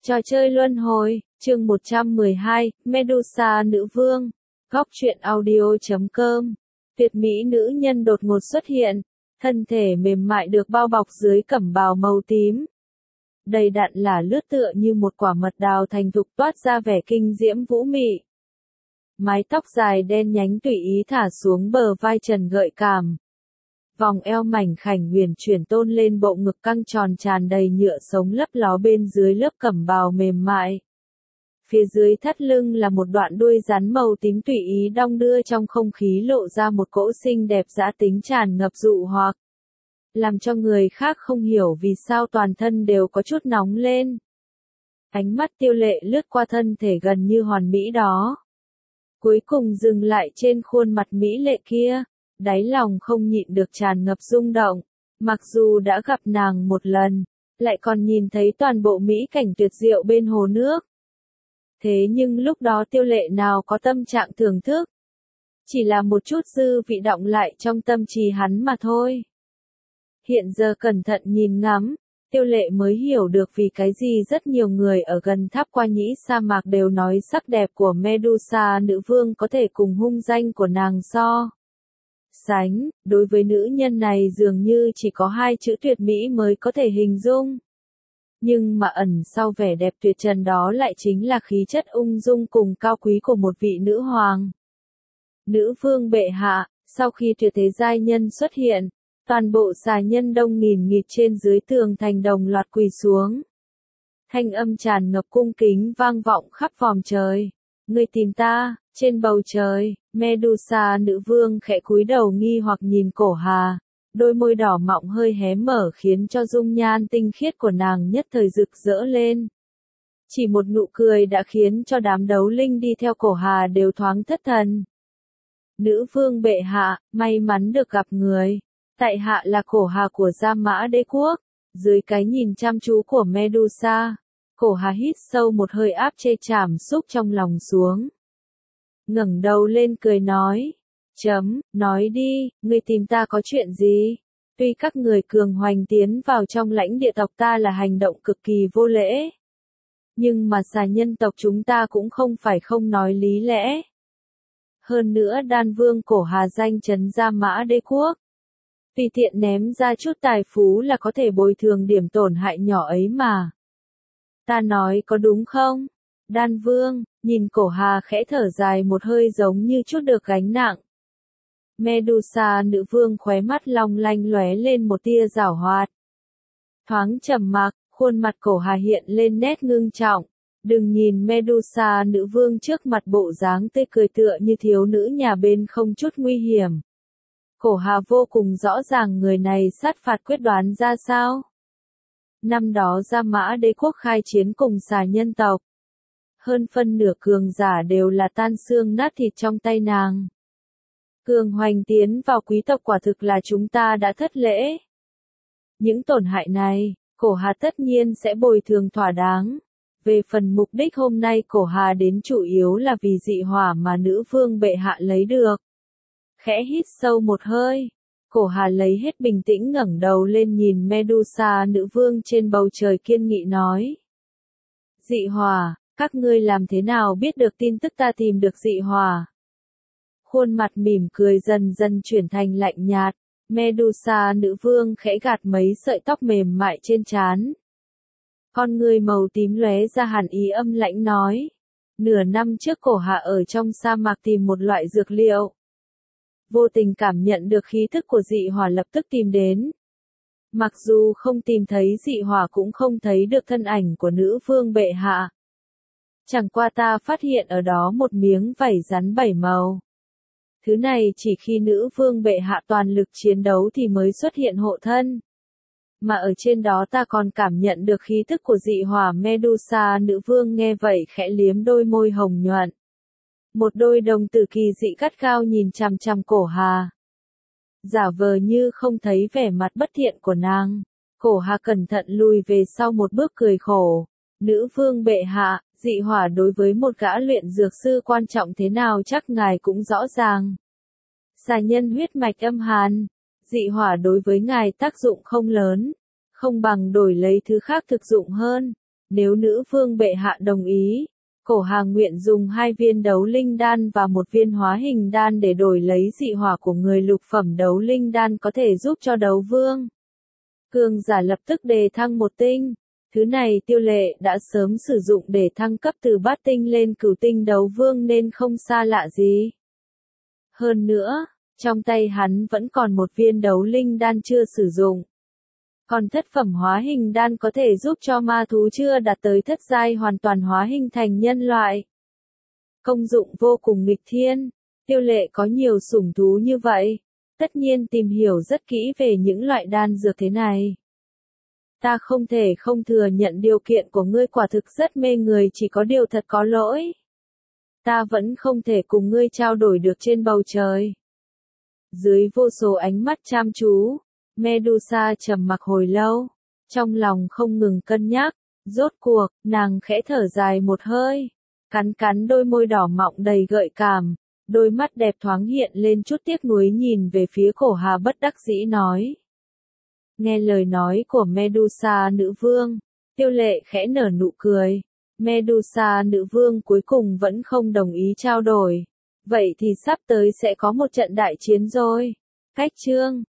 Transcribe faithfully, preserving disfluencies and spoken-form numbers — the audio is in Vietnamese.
Trò chơi luân hồi, chương một trăm mười hai, Medusa nữ vương. Góc truyện audio chấm com. Tuyệt mỹ nữ nhân đột ngột xuất hiện, thân thể mềm mại được bao bọc dưới cẩm bào màu tím. Đầy đặn là lướt tựa như một quả mật đào thành thục, toát ra vẻ kinh diễm vũ mị. Mái tóc dài đen nhánh tùy ý thả xuống bờ vai trần gợi cảm. Vòng eo mảnh khảnh huyền chuyển tôn lên bộ ngực căng tròn tràn đầy nhựa sống lấp ló bên dưới lớp cẩm bào mềm mại. Phía dưới thắt lưng là một đoạn đuôi rắn màu tím tùy ý đong đưa trong không khí, lộ ra một cỗ xinh đẹp dã tính tràn ngập dụ hoặc, làm cho người khác không hiểu vì sao toàn thân đều có chút nóng lên. Ánh mắt Tiêu Lệ lướt qua thân thể gần như hoàn mỹ đó, cuối cùng dừng lại trên khuôn mặt mỹ lệ kia. Đáy lòng không nhịn được tràn ngập rung động, mặc dù đã gặp nàng một lần, lại còn nhìn thấy toàn bộ mỹ cảnh tuyệt diệu bên hồ nước. Thế nhưng lúc đó Tiêu Lệ nào có tâm trạng thưởng thức, chỉ là một chút dư vị đọng lại trong tâm trí hắn mà thôi. Hiện giờ cẩn thận nhìn ngắm, Tiêu Lệ mới hiểu được vì cái gì rất nhiều người ở gần tháp Qua Nhĩ sa mạc đều nói sắc đẹp của Medusa nữ vương có thể cùng hung danh của nàng so sánh. Đối với nữ nhân này dường như chỉ có hai chữ tuyệt mỹ mới có thể hình dung. Nhưng mà ẩn sau vẻ đẹp tuyệt trần đó lại chính là khí chất ung dung cùng cao quý của một vị nữ hoàng. Nữ vương bệ hạ. Sau khi tuyệt thế giai nhân xuất hiện, toàn bộ xà nhân đông nghìn nghịt trên dưới tường thành đồng loạt quỳ xuống. Thanh âm tràn ngập cung kính vang vọng khắp vòm trời. Ngươi tìm ta? Trên bầu trời, Medusa nữ vương khẽ cúi đầu nghi hoặc nhìn Cổ Hà, đôi môi đỏ mọng hơi hé mở khiến cho dung nhan tinh khiết của nàng nhất thời rực rỡ lên. Chỉ một nụ cười đã khiến cho đám đấu linh đi theo Cổ Hà đều thoáng thất thần. Nữ vương bệ hạ, may mắn được gặp người. Tại hạ là Cổ Hà của Gia Mã Đế Quốc. Dưới cái nhìn chăm chú của Medusa, Cổ Hà hít sâu một hơi áp chế cảm xúc trong lòng xuống. Ngẩng đầu lên cười nói, chấm, nói đi, ngươi tìm ta có chuyện gì? Tuy các người cường hoành tiến vào trong lãnh địa tộc ta là hành động cực kỳ vô lễ, nhưng mà xà nhân tộc chúng ta cũng không phải không nói lý lẽ. Hơn nữa Đan Vương Cổ Hà danh chấn Gia Mã Đế Quốc, tùy tiện ném ra chút tài phú là có thể bồi thường điểm tổn hại nhỏ ấy mà. Ta nói có đúng không? Đan Vương, nhìn Cổ Hà khẽ thở dài một hơi giống như chút được gánh nặng. Medusa nữ vương khóe mắt long lanh lóe lên một tia giảo hoạt. Thoáng trầm mặc, khuôn mặt Cổ Hà hiện lên nét ngưng trọng. Đừng nhìn Medusa nữ vương trước mặt bộ dáng tươi cười tựa như thiếu nữ nhà bên không chút nguy hiểm. Cổ Hà vô cùng rõ ràng người này sát phạt quyết đoán ra sao. Năm đó Gia Mã Đế Quốc khai chiến cùng xà nhân tộc. Hơn phân nửa cường giả đều là tan xương nát thịt trong tay nàng. Cường hoành tiến vào quý tộc quả thực là chúng ta đã thất lễ. Những tổn hại này, Cổ Hà tất nhiên sẽ bồi thường thỏa đáng. Về phần mục đích hôm nay Cổ Hà đến chủ yếu là vì dị hỏa mà nữ vương bệ hạ lấy được. Khẽ hít sâu một hơi, Cổ Hà lấy hết bình tĩnh ngẩng đầu lên nhìn Medusa nữ vương trên bầu trời kiên nghị nói. Dị hỏa, các ngươi làm thế nào biết được tin tức ta tìm được dị hỏa? Khuôn mặt mỉm cười dần dần chuyển thành lạnh nhạt, Medusa nữ vương khẽ gạt mấy sợi tóc mềm mại trên trán. Con người màu tím lóe ra hàn ý âm lãnh nói. Nửa năm trước Cổ Hà ở trong sa mạc tìm một loại dược liệu. Vô tình cảm nhận được khí thức của dị hỏa lập tức tìm đến. Mặc dù không tìm thấy dị hỏa cũng không thấy được thân ảnh của nữ vương bệ hạ. Chẳng qua ta phát hiện ở đó một miếng vảy rắn bảy màu. Thứ này chỉ khi nữ vương bệ hạ toàn lực chiến đấu thì mới xuất hiện hộ thân. Mà ở trên đó ta còn cảm nhận được khí thức của dị hỏa. Medusa nữ vương nghe vậy khẽ liếm đôi môi hồng nhuận. Một đôi đồng tử kỳ dị gắt gao nhìn chằm chằm Cổ Hà. Giả vờ như không thấy vẻ mặt bất thiện của nàng. Cổ Hà cẩn thận lùi về sau một bước cười khổ. Nữ vương bệ hạ, dị hỏa đối với một gã luyện dược sư quan trọng thế nào chắc ngài cũng rõ ràng. Xà nhân huyết mạch âm hàn, dị hỏa đối với ngài tác dụng không lớn, không bằng đổi lấy thứ khác thực dụng hơn. Nếu nữ vương bệ hạ đồng ý, Cổ Hà nguyện dùng hai viên đấu linh đan và một viên hóa hình đan để đổi lấy dị hỏa của người lục phẩm đấu linh đan có thể giúp cho đấu vương cường giả lập tức đề thăng một tinh. Thứ này Tiêu Lệ đã sớm sử dụng để thăng cấp từ bát tinh lên cửu tinh đấu vương nên không xa lạ gì. Hơn nữa, trong tay hắn vẫn còn một viên đấu linh đan chưa sử dụng. Còn thất phẩm hóa hình đan có thể giúp cho ma thú chưa đạt tới thất giai hoàn toàn hóa hình thành nhân loại. Công dụng vô cùng nghịch thiên. Tiêu Lệ có nhiều sủng thú như vậy, tất nhiên tìm hiểu rất kỹ về những loại đan dược thế này. Ta không thể không thừa nhận điều kiện của ngươi quả thực rất mê người, chỉ có điều thật có lỗi. Ta vẫn không thể cùng ngươi trao đổi được trên bầu trời. Dưới vô số ánh mắt chăm chú, Medusa trầm mặc hồi lâu, trong lòng không ngừng cân nhắc, rốt cuộc, nàng khẽ thở dài một hơi, cắn cắn đôi môi đỏ mọng đầy gợi cảm, đôi mắt đẹp thoáng hiện lên chút tiếc nuối nhìn về phía Cổ Hà bất đắc dĩ nói. Nghe lời nói của Medusa nữ vương, Tiêu Lệ khẽ nở nụ cười. Medusa nữ vương cuối cùng vẫn không đồng ý trao đổi. Vậy thì sắp tới sẽ có một trận đại chiến rồi. Cách chương